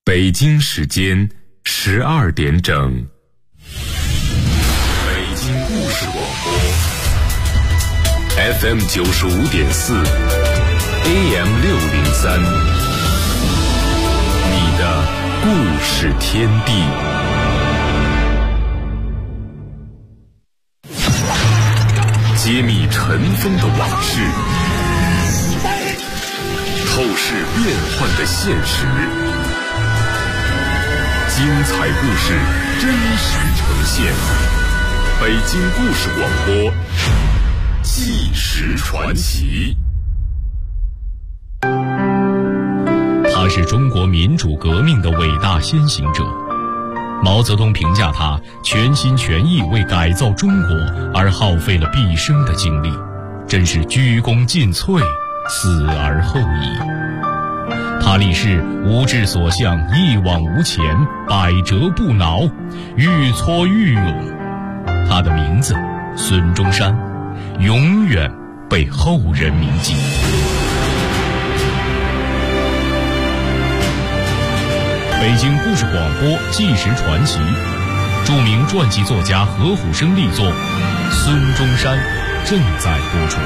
北京时间12点整，北京故事广播 FM 95.4 AM 603，你的故事天地。揭秘尘封的往事，透视变幻的现实，精彩故事真实呈现。北京故事广播，纪实传奇。 他是中国民主革命的伟大先行者。毛泽东评价他全心全意为改造中国而耗费了毕生的精力，真是鞠躬尽瘁，死而后已。他立誓无志所向，一往无前，百折不挠，愈挫愈勇。他的名字孙中山，永远被后人铭记。北京故事广播纪实传奇，著名传记作家何虎生力作《孙中山》正在播出。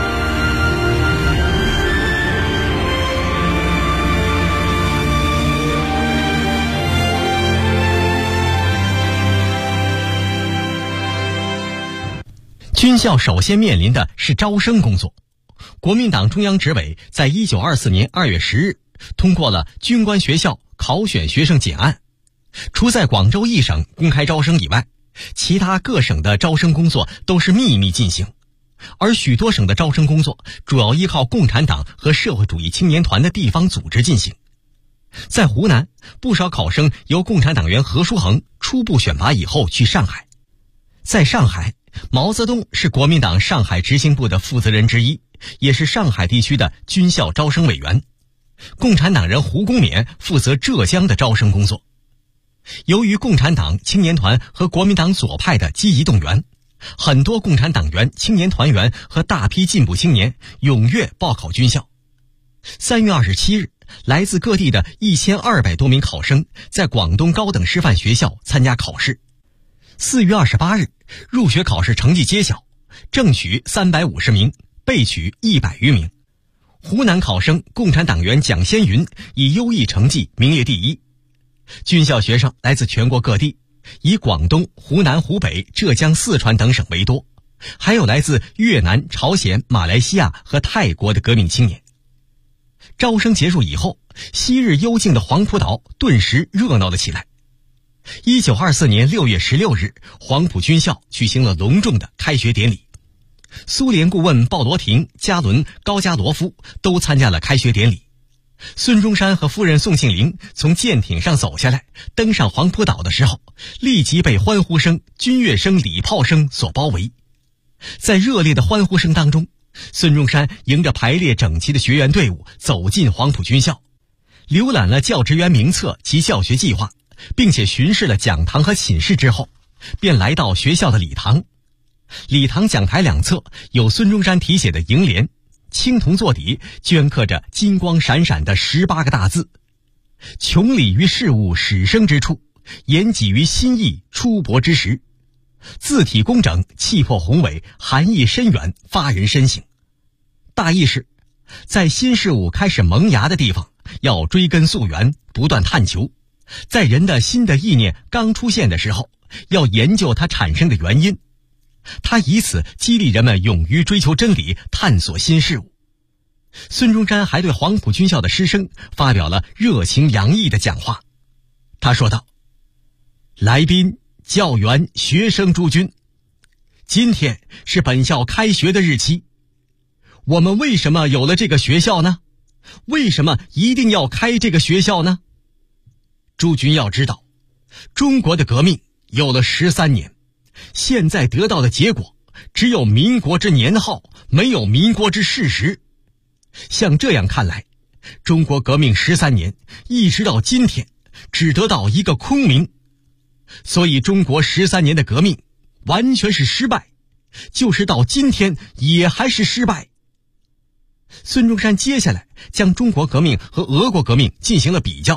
军校首先面临的是招生工作。国民党中央执委在1924年2月10日通过了军官学校考选学生简案，除在广州一省公开招生以外，其他各省的招生工作都是秘密进行，而许多省的招生工作主要依靠共产党和社会主义青年团的地方组织进行。在湖南，不少考生由共产党员何书衡初步选拔以后去上海。在上海，毛泽东是国民党上海执行部的负责人之一，也是上海地区的军校招生委员。共产党人胡公冕负责浙江的招生工作。由于共产党青年团和国民党左派的积极动员，很多共产党员、青年团员和大批进步青年踊跃报考军校。3月27日，来自各地的1200多名考生在广东高等师范学校参加考试。4月28日，入学考试成绩揭晓，正取350名，备取100余名。湖南考生共产党员蒋先云以优异成绩名列第一。军校学生来自全国各地，以广东、湖南、湖北、浙江、四川等省为多，还有来自越南、朝鲜、马来西亚和泰国的革命青年。招生结束以后，昔日幽静的黄埔岛顿时热闹了起来。1924年6月16日，黄埔军校举行了隆重的开学典礼。苏联顾问鲍罗廷、加伦、高加罗夫都参加了开学典礼。孙中山和夫人宋庆龄从舰艇上走下来，登上黄埔岛的时候，立即被欢呼声、军乐声、礼炮声所包围。在热烈的欢呼声当中，孙中山迎着排列整齐的学员队伍走进黄埔军校，浏览了教职员名册及教学计划，并且巡视了讲堂和寝室之后，便来到学校的礼堂。礼堂讲台两侧有孙中山题写的楹联，青铜座底镌刻着金光闪闪的18个大字：穷理于事物始生之处，言己于心意出薄之时。字体工整，气魄宏伟，含义深远，发人深省。大意是，在新事物开始萌芽的地方，要追根溯源，不断探求；在人的新的意念刚出现的时候，要研究它产生的原因。他以此激励人们勇于追求真理，探索新事物。孙中山还对黄埔军校的师生发表了热情洋溢的讲话。他说道：来宾、教员、学生诸君，今天是本校开学的日期。我们为什么有了这个学校呢？为什么一定要开这个学校呢？诸君要知道，中国的革命有了13年，现在得到的结果只有民国之年号，没有民国之事实。像这样看来，中国革命13年一直到今天只得到一个空名，所以中国13年的革命完全是失败，就是到今天也还是失败。孙中山接下来将中国革命和俄国革命进行了比较，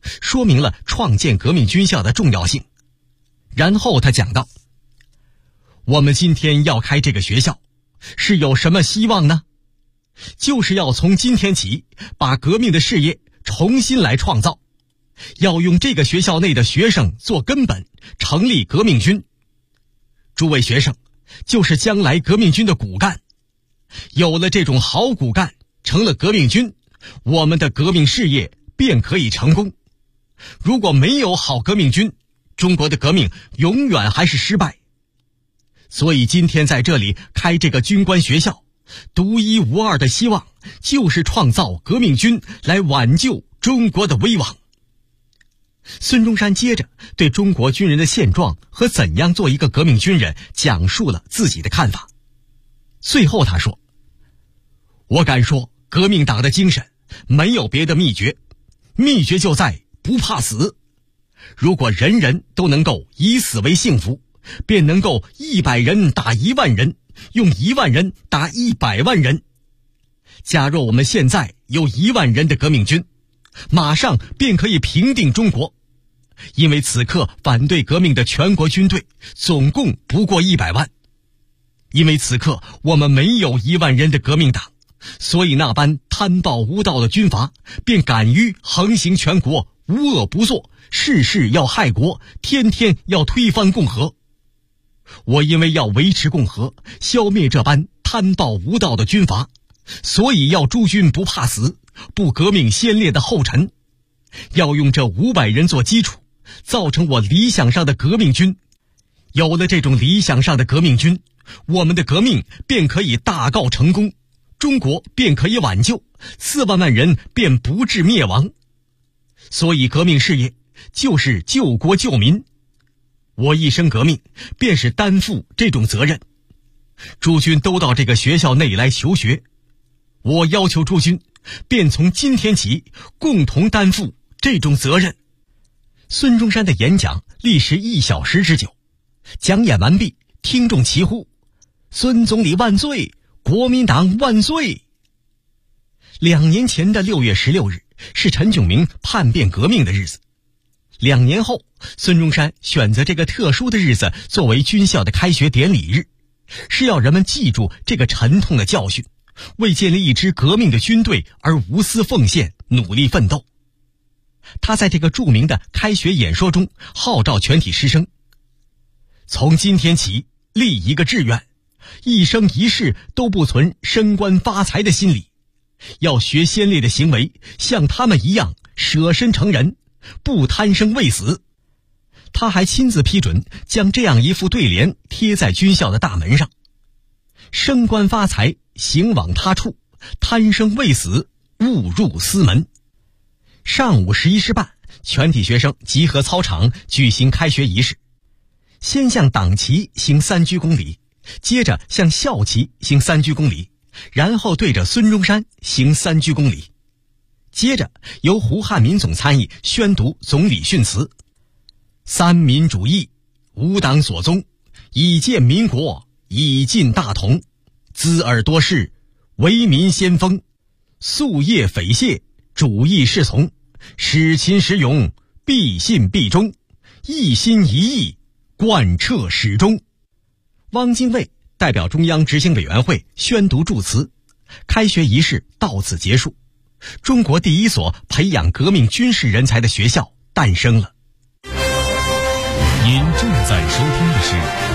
说明了创建革命军校的重要性。然后他讲到，我们今天要开这个学校，是有什么希望呢？就是要从今天起把革命的事业重新来创造，要用这个学校内的学生做根本，成立革命军。诸位学生就是将来革命军的骨干，有了这种好骨干，成了革命军，我们的革命事业便可以成功。如果没有好革命军，中国的革命永远还是失败。所以今天在这里开这个军官学校，独一无二的希望就是创造革命军来挽救中国的危亡。孙中山接着对中国军人的现状和怎样做一个革命军人讲述了自己的看法。最后他说，我敢说革命党的精神没有别的秘诀，秘诀就在不怕死。如果人人都能够以死为幸福，便能够100人打1万人，用1万人打100万人。假若我们现在有1万人的革命军，马上便可以平定中国。因为此刻反对革命的全国军队总共不过100万。因为此刻我们没有1万人的革命党，所以那般贪暴无道的军阀便敢于横行全国，无恶不作，事事要害国，天天要推翻共和。我因为要维持共和，消灭这般贪暴无道的军阀，所以要诸军不怕死，不革命先烈的后尘，要用这500人做基础，造成我理想上的革命军。有了这种理想上的革命军，我们的革命便可以大告成功，中国便可以挽救，4万人便不致灭亡。所以革命事业就是救国救民，我一生革命便是担负这种责任。诸军都到这个学校内来求学，我要求诸军便从今天起共同担负这种责任。孙中山的演讲历时1小时之久，讲演完毕，听众齐呼：孙总理万岁，国民党万岁。2年前的6月16日是陈炯明叛变革命的日子。2年后，孙中山选择这个特殊的日子作为军校的开学典礼日，是要人们记住这个沉痛的教训，为建立一支革命的军队而无私奉献，努力奋斗。他在这个著名的开学演说中号召全体师生，从今天起立一个志愿，一生一世都不存升官发财的心理，要学先烈的行为，像他们一样舍身成仁，不贪生畏死。他还亲自批准将这样一副对联贴在军校的大门上：升官发财行往他处，贪生畏死误入私门。上午11时半，全体学生集合操场举行开学仪式，先向党旗行3鞠躬礼，接着向校旗行3鞠躬礼，然后对着孙中山行3鞠躬礼。接着由胡汉民总参议宣读总理训词：三民主义，吾党所宗，以建民国，以尽大同，资耳多事，为民先锋，夙夜匪懈，主义是从，使勤使勇，必信必忠，一心一意，贯彻始终。汪精卫代表中央执行委员会宣读祝词，开学仪式到此结束。中国第一所培养革命军事人才的学校诞生了。 您正在收听的是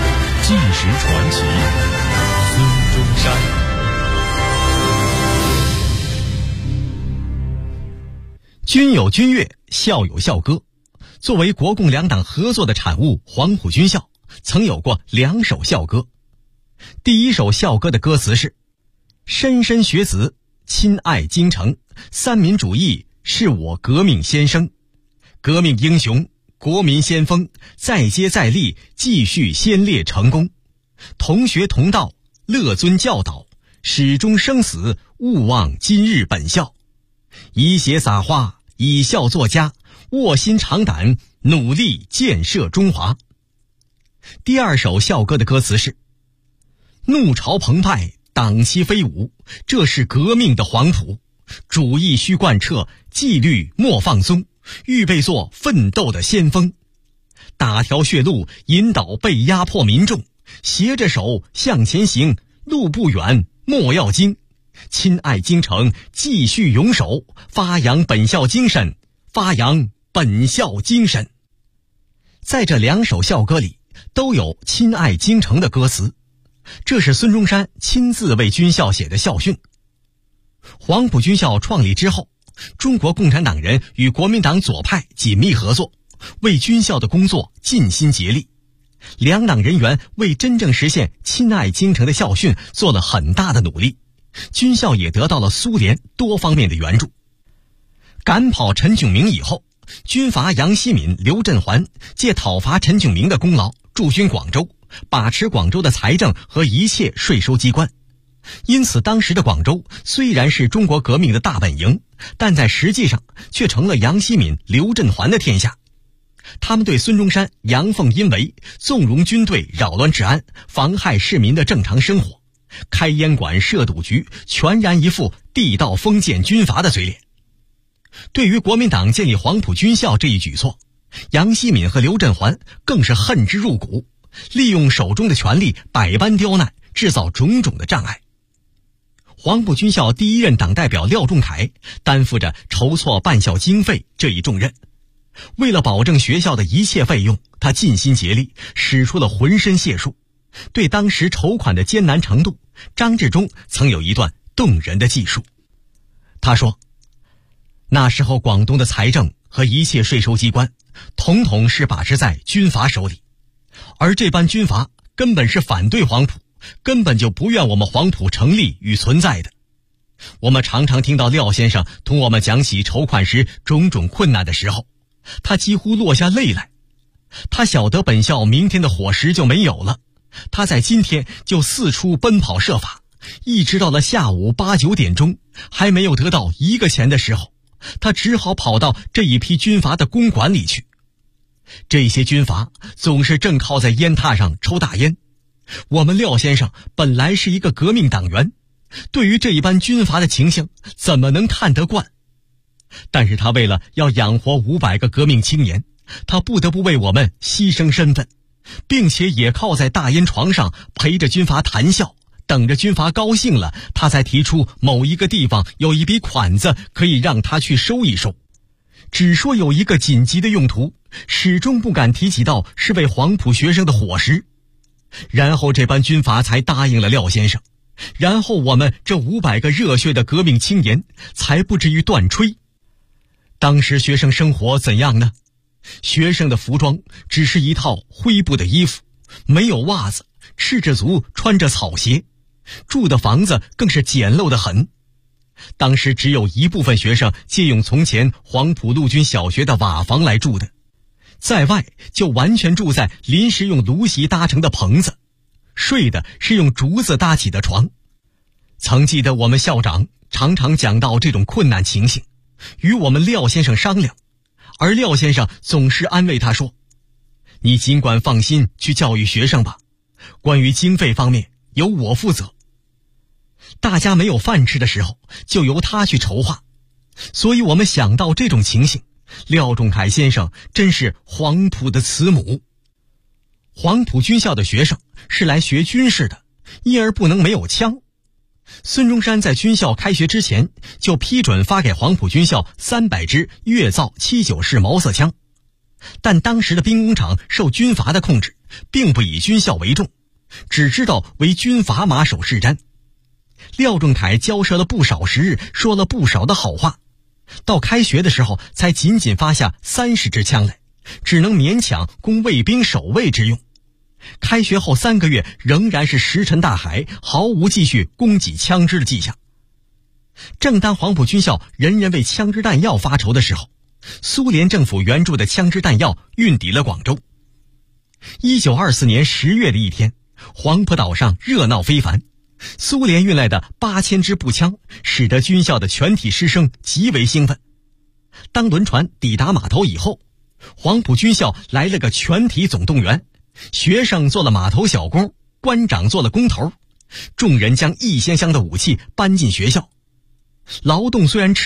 《纪实传奇》，孙中山。 军有军乐，校有校歌。作为国共两党合作的产物，黄埔军校曾有过2首校歌。第一首校歌的歌词是：莘莘学子亲爱京城，三民主义是我革命先生，革命英雄，国民先锋，再接再厉，继续先烈成功。同学同道，乐尊教导，始终生死，勿忘今日本校。以血撒花，以孝作家，卧薪尝胆，努力建设中华。第二首校歌的歌词是：怒潮澎湃，党旗飞舞，这是革命的黄土，主义须贯彻，纪律莫放松， 预备做奋斗的先锋，打条血路，引导被压迫民众，携着手向前行，路不远，莫要惊。亲爱京城，继续勇守，发扬本校精神，发扬本校精神。在这2首校歌里都有亲爱京城的歌词，这是孙中山亲自为军校写的校训。黄埔军校创立之后，中国共产党人与国民党左派紧密合作，为军校的工作尽心竭力。两党人员为真正实现亲爱京城的校训做了很大的努力，军校也得到了苏联多方面的援助。赶跑陈炯明以后，军阀杨希闵、刘振环借讨伐陈炯明的功劳驻军广州，把持广州的财政和一切税收机关。因此当时的广州虽然是中国革命的大本营，但在实际上却成了杨希闵、刘振环的天下。他们对孙中山阳奉阴违，纵容军队扰乱治安，妨害市民的正常生活，开烟馆设赌局，全然一副地道封建军阀的嘴脸。对于国民党建立黄埔军校这一举措，杨希闵和刘振环更是恨之入骨，利用手中的权力百般刁难，制造种种的障碍。黄埔军校第一任党代表廖仲恺担负着筹措办校经费这一重任，为了保证学校的一切费用，他尽心竭力，使出了浑身解数。对当时筹款的艰难程度，张治中曾有一段动人的记述。他说，那时候广东的财政和一切税收机关统统是把持在军阀手里，而这班军阀根本是反对黄埔，根本就不愿我们黄埔成立与存在的。我们常常听到廖先生同我们讲起筹款时种种困难的时候，他几乎落下泪来。他晓得本校明天的伙食就没有了，他在今天就四处奔跑设法，一直到了下午8、9点钟，还没有得到1个钱的时候，他只好跑到这一批军阀的公馆里去。这些军阀总是正靠在烟榻上抽大烟。我们廖先生本来是一个革命党员，对于这一般军阀的情形怎么能看得惯？但是他为了要养活500个革命青年，他不得不为我们牺牲身份，并且也靠在大烟床上陪着军阀谈笑，等着军阀高兴了，他才提出某一个地方有一笔款子可以让他去收一收，只说有一个紧急的用途，始终不敢提起到是为黄埔学生的伙食。然后这班军阀才答应了廖先生，然后我们这500个热血的革命青年才不至于断炊。当时学生生活怎样呢？学生的服装只是一套灰布的衣服，没有袜子，赤着足穿着草鞋，住的房子更是简陋得很。当时只有一部分学生借用从前黄埔陆军小学的瓦房来住的，在外就完全住在临时用芦席搭成的棚子，睡的是用竹子搭起的床。曾记得我们校长常常讲到这种困难情形，与我们廖先生商量，而廖先生总是安慰他说，你尽管放心去教育学生吧，关于经费方面由我负责。大家没有饭吃的时候，就由他去筹划。所以我们想到这种情形，廖仲恺先生真是黄埔的慈母。黄埔军校的学生是来学军事的，因而不能没有枪。孙中山在军校开学之前就批准发给黄埔军校300支粤造79式毛瑟枪，但当时的兵工厂受军阀的控制，并不以军校为重，只知道为军阀马首是瞻。廖仲恺交涉了不少时日，说了不少的好话，到开学的时候才仅仅发下30支枪来，只能勉强供卫兵守卫之用。开学后3个月仍然是石沉大海，毫无继续供给枪支的迹象。正当黄埔军校人人为枪支弹药发愁的时候，苏联政府援助的枪支弹药运抵了广州。1924年10月的一天，黄埔岛上热闹非凡，苏联运来的8000支步枪使得军校的全体师生极为兴奋。当轮船抵达码头以后，黄埔军校来了个全体总动员，学生做了码头小工，官长做了工头，众人将一箱箱的武器搬进学校。劳动虽然吃力，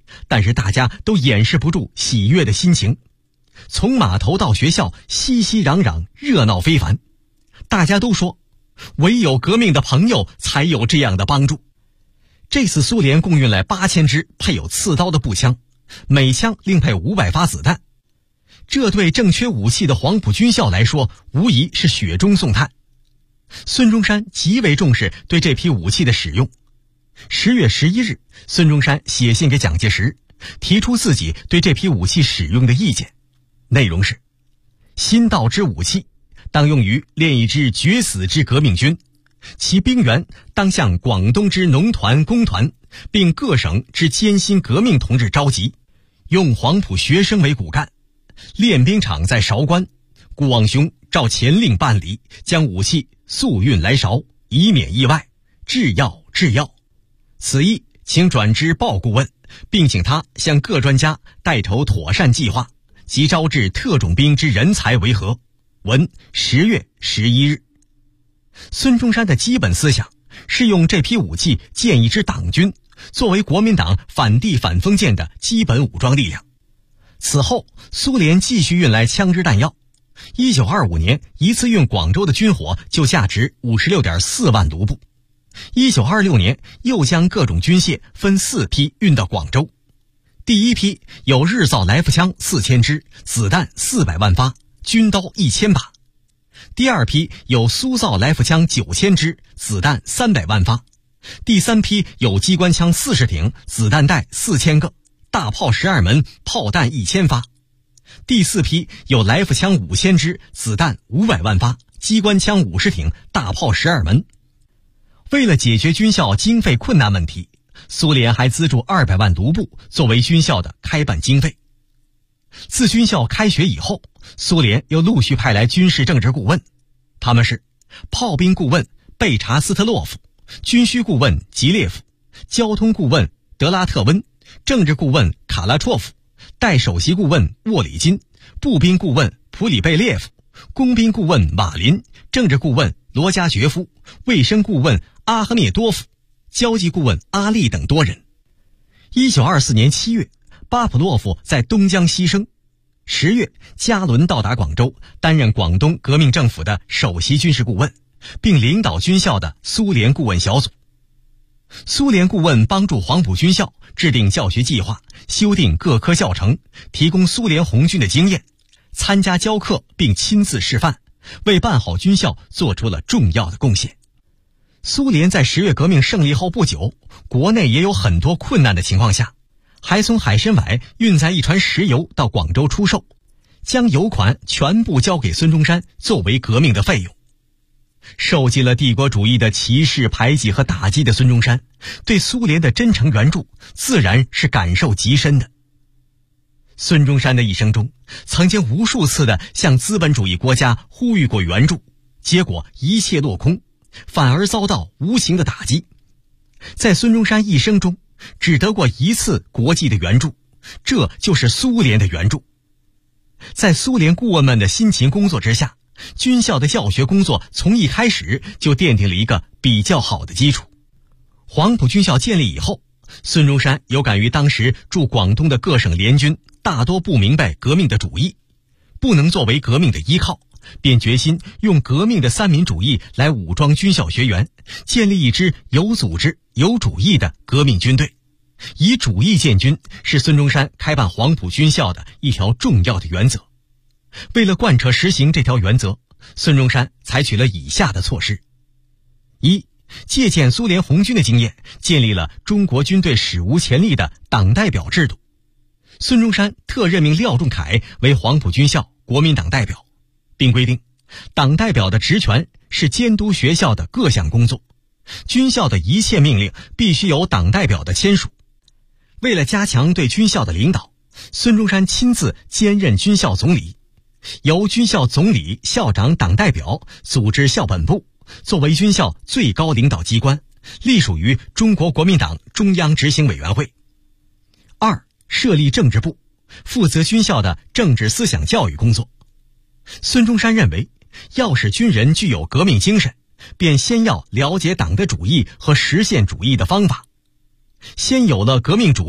但是大家都掩饰不住喜悦的心情。从码头到学校，熙熙攘攘，热闹非凡。大家都说，唯有革命的朋友才有这样的帮助。这次苏联共运来8000支配有刺刀的步枪，每枪另配500发子弹。这对正缺武器的黄埔军校来说，无疑是雪中送炭。孙中山极为重视对这批武器的使用。10月11日，孙中山写信给蒋介石，提出自己对这批武器使用的意见，内容是：新到之武器，当用于练一支决死之革命军，其兵员当向广东之农团、工团，并各省之艰辛革命同志召集，用黄埔学生为骨干。练兵场在韶关，顾望兄照前令办理，将武器速运来韶，以免意外。制要。此意请转知鲍顾问，并请他向各专家带头妥善计划，即招致特种兵之人才为何？文10月11日。孙中山的基本思想是用这批武器建一支党军，作为国民党反帝反封建的基本武装力量。此后，苏联继续运来枪支弹药。1925年，一次运广州的军火就价值56.4万卢布。1926年，又将各种军械分4批运到广州。第一批有日造来福枪4000支，子弹400万发，军刀1000把。第二批有苏造来福枪9000支，子弹300万发。第三批有机关枪40挺，子弹袋4000个，大炮12门，炮弹1000发。第四批有来福枪5000支，子弹500万发，机关枪50挺，大炮12门。为了解决军校经费困难问题，苏联还资助200万卢布作为军校的开办经费。自军校开学以后，苏联又陆续派来军事政治顾问，他们是炮兵顾问贝查斯特洛夫、军需顾问吉列夫、交通顾问德拉特温、政治顾问卡拉绰夫、代首席顾问沃里金、步兵顾问普里贝列夫、工兵顾问马林、政治顾问罗加爵夫、卫生顾问阿赫涅多夫、交际顾问阿利等多人。1924年7月，巴甫洛夫在东江牺牲。10月，加伦到达广州，担任广东革命政府的首席军事顾问，并领导军校的苏联顾问小组。苏联顾问帮助黄埔军校制定教学计划，修订各科教程，提供苏联红军的经验，参加教课并亲自示范，为办好军校做出了重要的贡献。苏联在10月革命胜利后不久，国内也有很多困难的情况下，还从海参崴运载一船石油到广州出售，将油款全部交给孙中山作为革命的费用。受尽了帝国主义的歧视、排挤和打击的孙中山，对苏联的真诚援助自然是感受极深的。孙中山的一生中，曾经无数次地向资本主义国家呼吁过援助，结果一切落空，反而遭到无形的打击。在孙中山一生中，只得过一次国际的援助，这就是苏联的援助。在苏联顾问们的辛勤工作之下，军校的教学工作从一开始就奠定了一个比较好的基础。黄埔军校建立以后，孙中山有感于当时驻广东的各省联军大多不明白革命的主义，不能作为革命的依靠，便决心用革命的三民主义来武装军校学员，建立一支有组织、有主义的革命军队。以主义建军是孙中山开办黄埔军校的一条重要的原则。为了贯彻实行这条原则，孙中山采取了以下的措施：一、借鉴苏联红军的经验，建立了中国军队史无前例的党代表制度。孙中山特任命廖仲恺为黄埔军校国民党代表，并规定党代表的职权是监督学校的各项工作，军校的一切命令必须由党代表的签署。为了加强对军校的领导，孙中山亲自兼任军校总理，由军校总理、校长、党代表组织校本部，作为军校最高领导机关，隶属于中国国民党中央执行委员会。二、设立政治部，负责军校的政治思想教育工作。孙中山认为，要使军人具有革命精神，便先要了解党的主义和实现主义的方法。先有了革命主义，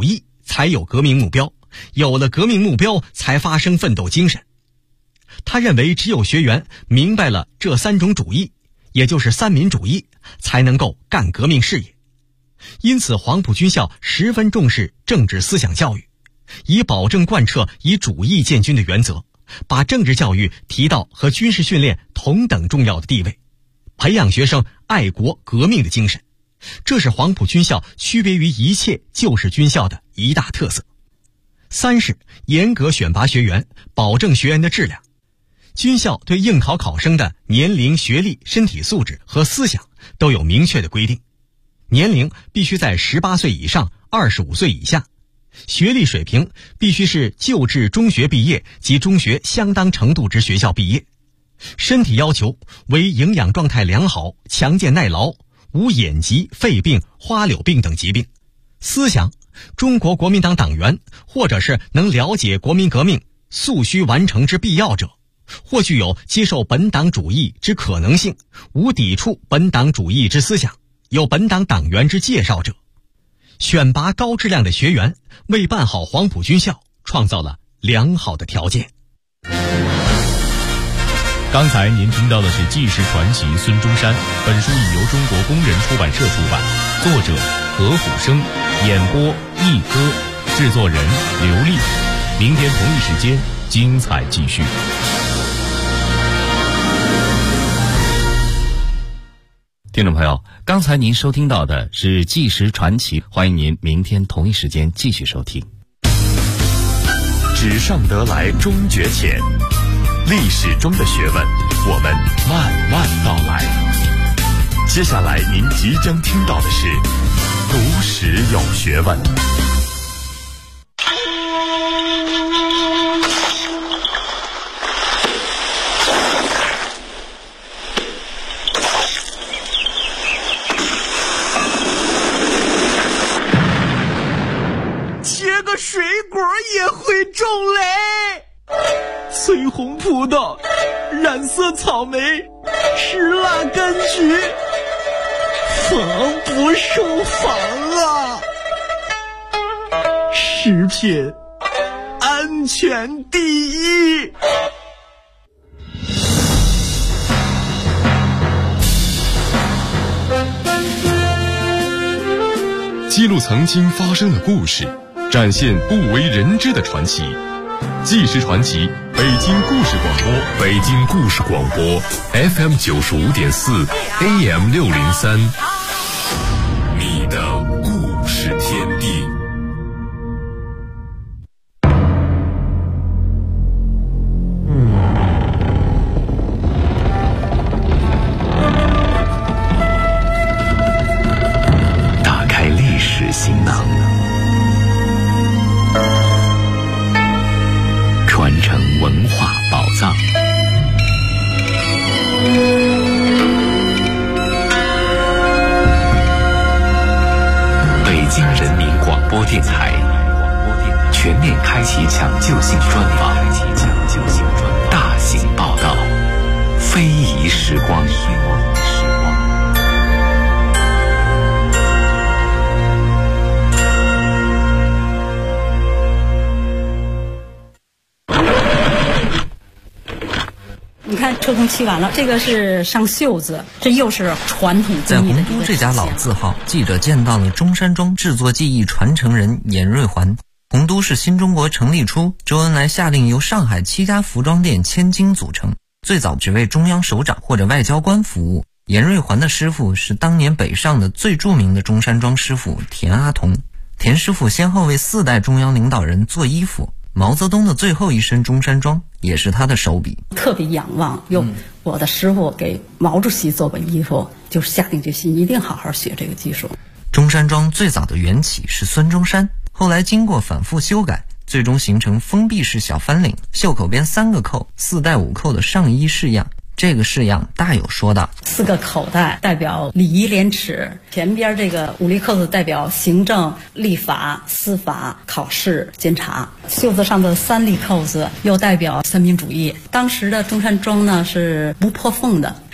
才有革命目标，有了革命目标才发生奋斗精神。他认为只有学员明白了这3种主义，也就是三民主义，才能够干革命事业。因此黄埔军校十分重视政治思想教育，以保证贯彻以主义建军的原则，把政治教育提到和军事训练同等重要的地位，培养学生爱国革命的精神。这是黄埔军校区别于一切旧式军校的一大特色。3是严格选拔学员，保证学员的质量。军校对应考考生的年龄、学历、身体素质和思想都有明确的规定。年龄必须在18岁以上，25岁以下。学历水平必须是旧制中学毕业及中学相当程度之学校毕业。身体要求为营养状态良好，强健耐劳，无眼疾、肺病、花柳病等疾病。思想，中国国民党党员，或者是能了解国民革命速需完成之必要者，或具有接受本党主义之可能性，无抵触本党主义之思想，有本党党员之介绍者。选拔高质量的学员，为办好黄埔军校创造了良好的条件。 刚才您听到的是纪实传奇孙中山，本书已由中国工人出版社出版，作者何虎生，演播一哥，制作人刘丽。明天同一时间精彩继续。 听众朋友，刚才您收听到的是纪实传奇，欢迎您明天同一时间继续收听。 纸上得来终觉浅，历史中的学问，我们慢慢道来。接下来您即将听到的是读史有学问。 切个水果也会种雷，翠红葡萄，染色草莓，石蜡柑橘，防不胜防啊！食品安全第一。 记录曾经发生的故事，展现不为人知的传奇。纪实传奇，北京故事广播，北京故事广播 FM 95.4 AM 603，你的故事天地。 打开历史行囊，传承文化宝藏。北京人民广播电台全面开启抢救性专访，大型报道，非遗时光。 你看抽空漆完了，这个是上袖子，这又是传统在洪都这家老字号，记者见到了中山装制作技艺传承人严瑞环。洪都是新中国成立初，周恩来下令由上海7家服装店千金组成，最早只为中央首长或者外交官服务。严瑞环的师傅是当年北上的最著名的中山装师傅田阿童。田师傅先后为4代中央领导人做衣服，毛泽东的最后一身中山装也是他的手笔。 特别仰望，我的师傅给毛主席做过衣服，就是下定决心一定好好学这个技术。 中山装最早的缘起是孙中山，后来经过反复修改，最终形成封闭式小翻领，袖口边3个扣，4带5扣的上衣式样。这个式样大有说道，4个口袋代表礼仪廉耻，前边这个5粒扣子代表行政、立法、司法、考试、监察，袖子上的3粒扣子又代表三民主义。当时的中山装呢是不破缝的，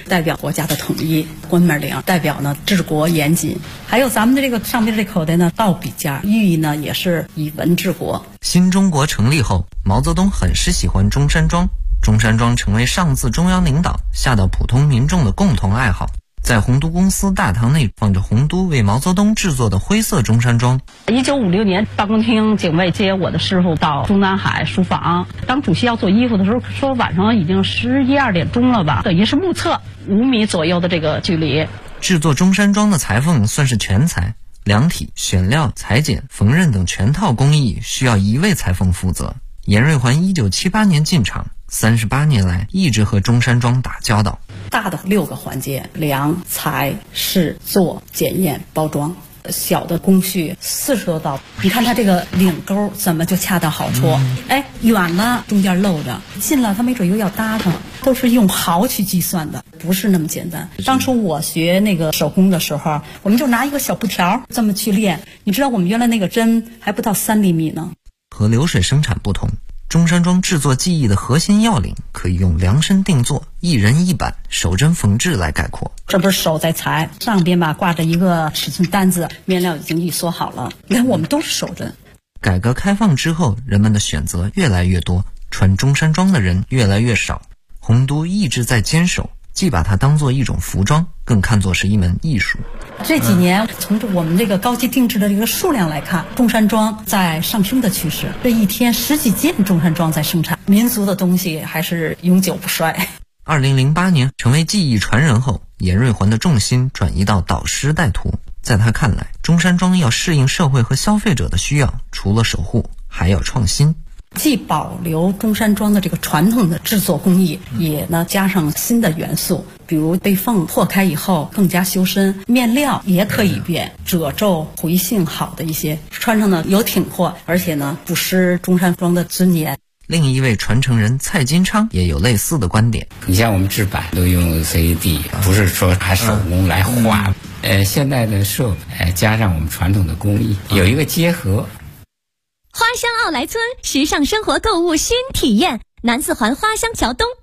代表国家的统一；冠冕铃代表呢治国严谨。还有咱们的这个上边这口袋呢，倒笔架，寓意呢也是以文治国。 新中国成立后，毛泽东很是喜欢中山装，中山装成为上自中央领导下到普通民众的共同爱好。在洪都公司大堂内放着洪都为毛泽东制作的灰色中山装。 1956年，办公厅警卫接我的师傅到中南海书房，当主席要做衣服的时候，说晚上已经11、12点钟了吧，等于是目测5米左右的这个距离。 制作中山装的裁缝算是全才，量体、选料、裁剪、缝纫等全套工艺需要一位裁缝负责。严瑞环1978年进场，38年来一直和中山装打交道。 大的6个环节：量、裁、试、做、检验、包装。小的工序40多道，你看它这个领钩怎么就恰到好处？远了中间漏着，近了它没准又要搭上，都是用毫去计算的，不是那么简单。当初我学那个手工的时候，我们就拿一个小布条这么去练，你知道我们原来那个针还不到3厘米呢。 和流水生产不同，中山装制作技艺的核心要领可以用量身定做、一人一板、手针缝制来概括。 这不是手在裁，上边吧挂着一个尺寸单子，面料已经预缩好了。你看我们都是手针。 改革开放之后，人们的选择越来越多，穿中山装的人越来越少。洪都一直在坚守，既把它当作一种服装，更看作是一门艺术。 这几年从我们这个高级定制的这个数量来看，中山装在上升的趋势。这一天10几件中山装在生产，民族的东西还是永久不衰。 2008年成为技艺传人后，严瑞环的重心转移到导师带徒。在他看来，中山装要适应社会和消费者的需要，除了守护，还要创新。 既保留中山装的这个传统的制作工艺，也呢加上新的元素，比如被缝破开以后更加修身，面料也可以变，褶皱回性好的一些，穿上呢有挺阔，而且呢不失中山装的尊严。 另一位传承人蔡金昌也有类似的观点。 你像我们制版都用 CAD， 不是说拿手工来画。现代的设备加上我们传统的工艺，有一个结合。 花乡奥莱村时尚生活购物新体验，南四环花乡桥东。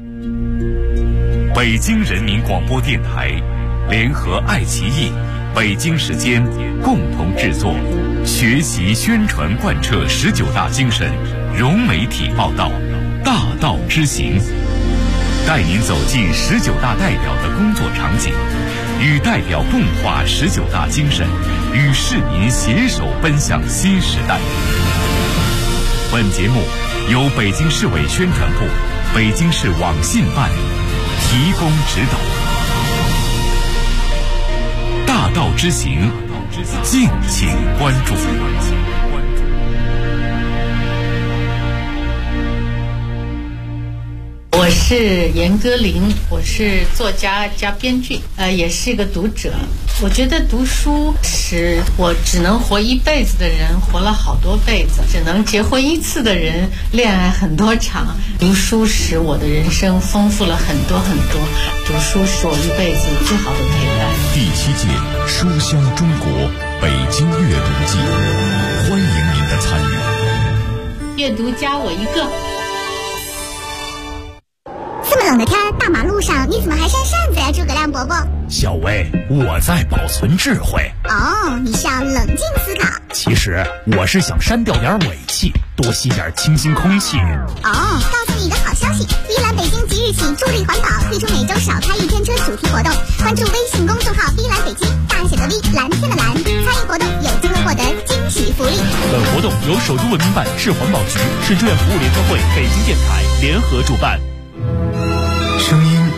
北京人民广播电台联合爱奇艺、北京时间共同制作，学习宣传贯彻19大精神，融媒体报道，大道之行，带您走进19大代表的工作场景，与代表共话19大精神，与市民携手奔向新时代。本节目由北京市委宣传部、北京市网信办提供指导。大道之行，敬请关注。 我是严歌苓，我是作家加编剧，也是一个读者。我觉得读书使我只能活一辈子的人活了好多辈子，只能结婚1次的人恋爱很多场。读书使我的人生丰富了很多很多，读书是我一辈子最好的陪伴。 第7届书香中国北京阅读季，欢迎您的参与。 阅读加我一个。 这么冷的天，大马路上你怎么还扇扇子呀，诸葛亮伯伯？ 小薇，我在保存智慧。 哦，你是要冷静思考。 其实我是想删掉点尾气，多吸点清新空气。 哦，告诉你一个好消息，碧蓝北京即日起助力环保，推出每周少开1天车主题活动。关注微信公众号碧蓝北京，大写的 V， 蓝天的蓝，参与活动有机会获得惊喜福利。 本活动由首都文明办、市环保局、市志愿服务联合会、北京电台联合主办。 声音